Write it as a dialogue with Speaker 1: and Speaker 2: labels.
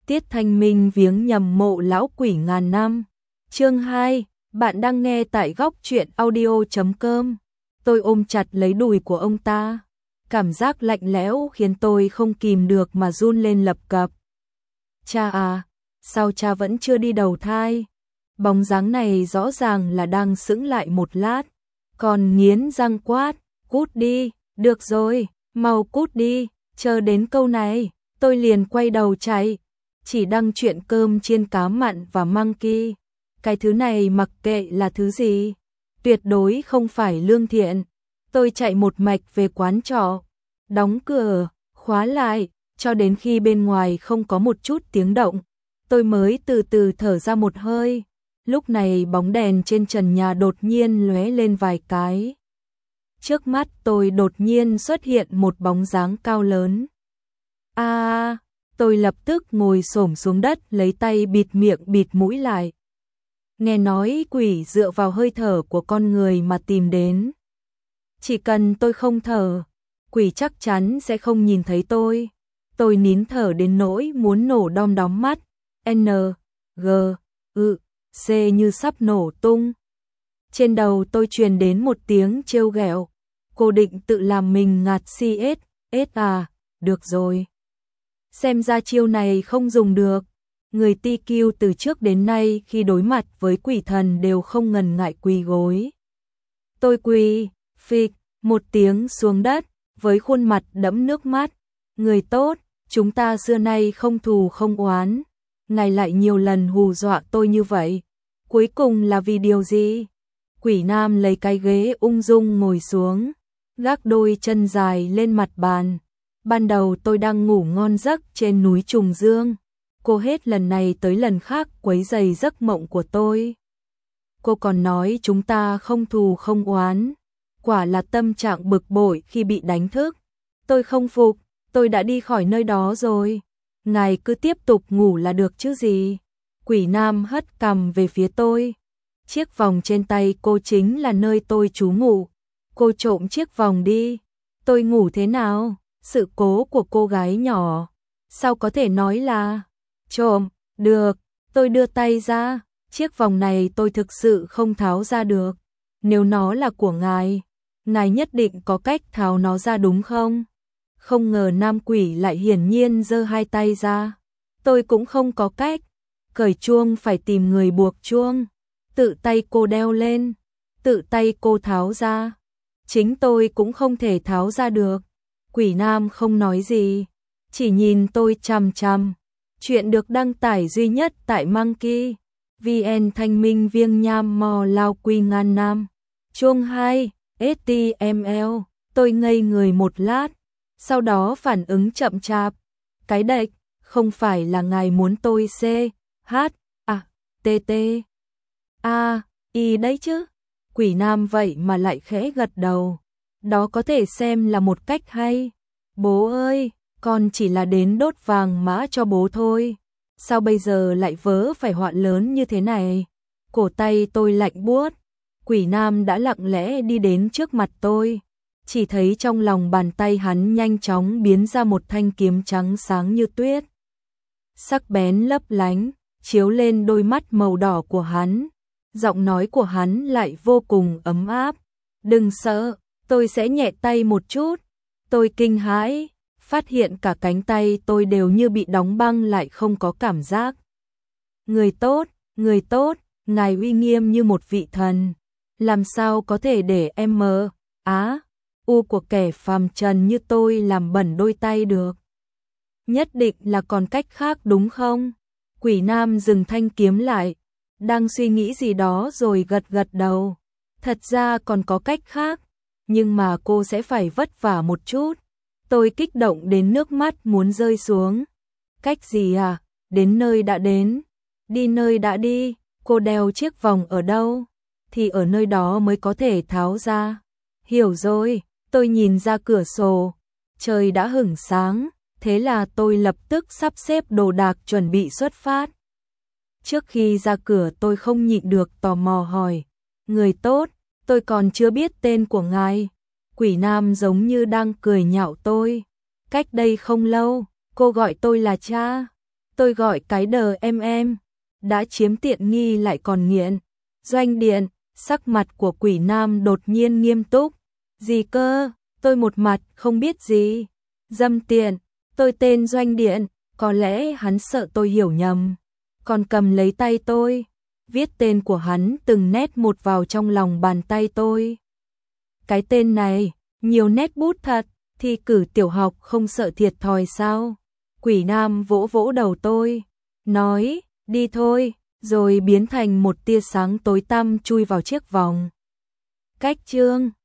Speaker 1: Tiết Thanh Minh viếng nhầm mộ lão quỷ ngàn năm. Chương 2, bạn đang nghe tại góc truyện audio.com. Tôi ôm chặt lấy đùi của ông ta. Cảm giác lạnh lẽo khiến tôi không kìm được mà run lên lập cập. Cha à, sao cha vẫn chưa đi đầu thai? Bóng dáng này rõ ràng là đang sững lại một lát. Còn nghiến răng quát, cút đi, được rồi, mau cút đi, chờ đến câu này, tôi liền quay đầu chạy. Chỉ đăng chuyện cơm chiên cá mặn và monkey. Cái thứ này mặc kệ là thứ gì, tuyệt đối không phải lương thiện. Tôi chạy một mạch về quán trọ, đóng cửa, khóa lại, cho đến khi bên ngoài không có một chút tiếng động, tôi mới từ từ thở ra một hơi. Lúc này bóng đèn trên trần nhà đột nhiên lóe lên vài cái. Trước mắt tôi đột nhiên xuất hiện một bóng dáng cao lớn. Tôi lập tức ngồi xổm xuống đất lấy tay bịt miệng bịt mũi lại. Nghe nói quỷ dựa vào hơi thở của con người mà tìm đến. Chỉ cần tôi không thở, quỷ chắc chắn sẽ không nhìn thấy tôi. Tôi nín thở đến nỗi muốn nổ đom đóm mắt. N, G, C như sắp nổ tung. Trên đầu tôi truyền đến một tiếng trêu ghẹo. Cô định tự làm mình ngạt CS à, được rồi. Xem ra chiêu này không dùng được. Người TQ từ trước đến nay khi đối mặt với quỷ thần đều không ngần ngại quỳ gối. Tôi quỳ, phịch, một tiếng xuống đất, với khuôn mặt đẫm nước mắt. Người tốt, chúng ta xưa nay không thù không oán. Ngài lại nhiều lần hù dọa tôi như vậy. Cuối cùng là vì điều gì? Quỷ nam lấy cái ghế ung dung ngồi xuống, gác đôi chân dài lên mặt bàn. Ban đầu tôi đang ngủ ngon giấc trên núi Trùng Dương. Cô hết lần này tới lần khác quấy rầy giấc mộng của tôi. Cô còn nói chúng ta không thù không oán. Quả là tâm trạng bực bội khi bị đánh thức. Tôi không phục, tôi đã đi khỏi nơi đó rồi. Ngài cứ tiếp tục ngủ là được chứ gì. Quỷ nam hất cằm về phía tôi. Chiếc vòng trên tay cô chính là nơi tôi trú ngụ. Cô trộm chiếc vòng đi. Tôi ngủ thế nào? Sự cố của cô gái nhỏ. Sao có thể nói là trộm? Được, tôi đưa tay ra. Chiếc vòng này tôi thực sự không tháo ra được. Nếu nó là của ngài, ngài nhất định có cách tháo nó ra đúng không? Không ngờ nam quỷ lại hiển nhiên giơ hai tay ra. Tôi cũng không có cách. Cởi chuông phải tìm người buộc chuông. Tự tay cô đeo lên, tự tay cô tháo ra. Chính tôi cũng không thể tháo ra được. Quỷ nam không nói gì, chỉ nhìn tôi chằm chằm. Chuyện được đăng tải duy nhất tại monkey VN Thanh Minh Viêng Nham Mò Lao Quy Ngan Nam. Chương 2, HTML. Tôi ngây người một lát, sau đó phản ứng chậm chạp. Cái đệch, không phải là ngài muốn tôi C, H, A, T, T, A, I đấy chứ. Quỷ nam vậy mà lại khẽ gật đầu. Đó có thể xem là một cách hay. Bố ơi, con chỉ là đến đốt vàng mã cho bố thôi. Sao bây giờ lại vớ phải họa lớn như thế này? Cổ tay tôi lạnh buốt. Quỷ nam đã lặng lẽ đi đến trước mặt tôi. Chỉ thấy trong lòng bàn tay hắn nhanh chóng biến ra một thanh kiếm trắng sáng như tuyết. Sắc bén lấp lánh, chiếu lên đôi mắt màu đỏ của hắn. Giọng nói của hắn lại vô cùng ấm áp. Đừng sợ, tôi sẽ nhẹ tay một chút. Tôi kinh hãi, phát hiện cả cánh tay tôi đều như bị đóng băng lại không có cảm giác. Người tốt, ngài uy nghiêm như một vị thần. Làm sao có thể để em u của kẻ phàm trần như tôi làm bẩn đôi tay được. Nhất định là còn cách khác đúng không? Quỷ nam dừng thanh kiếm lại, đang suy nghĩ gì đó rồi gật gật đầu. Thật ra còn có cách khác, nhưng mà cô sẽ phải vất vả một chút. Tôi kích động đến nước mắt muốn rơi xuống. Cách gì à? Đến nơi đã đến, đi nơi đã đi. Cô đeo chiếc vòng ở đâu? Thì ở nơi đó mới có thể tháo ra. Hiểu rồi, tôi nhìn ra cửa sổ. Trời đã hửng sáng, thế là tôi lập tức sắp xếp đồ đạc chuẩn bị xuất phát. Trước khi ra cửa tôi không nhịn được tò mò hỏi. Người tốt, tôi còn chưa biết tên của ngài. Quỷ nam giống như đang cười nhạo tôi. Cách đây không lâu, cô gọi tôi là cha. Tôi gọi cái đờ em, đã chiếm tiện nghi lại còn nghiện. Doanh Điện, sắc mặt của Quỷ Nam đột nhiên nghiêm túc. Gì cơ? Tôi một mặt không biết gì. Dâm tiện, tôi tên Doanh Điện, có lẽ hắn sợ tôi hiểu nhầm. Còn cầm lấy tay tôi, viết tên của hắn từng nét một vào trong lòng bàn tay tôi. Cái tên này, nhiều nét bút thật, thi cử tiểu học không sợ thiệt thòi sao? Quỷ Nam vỗ vỗ đầu tôi, nói, đi thôi, rồi biến thành một tia sáng tối tăm chui vào chiếc vòng. Cách chương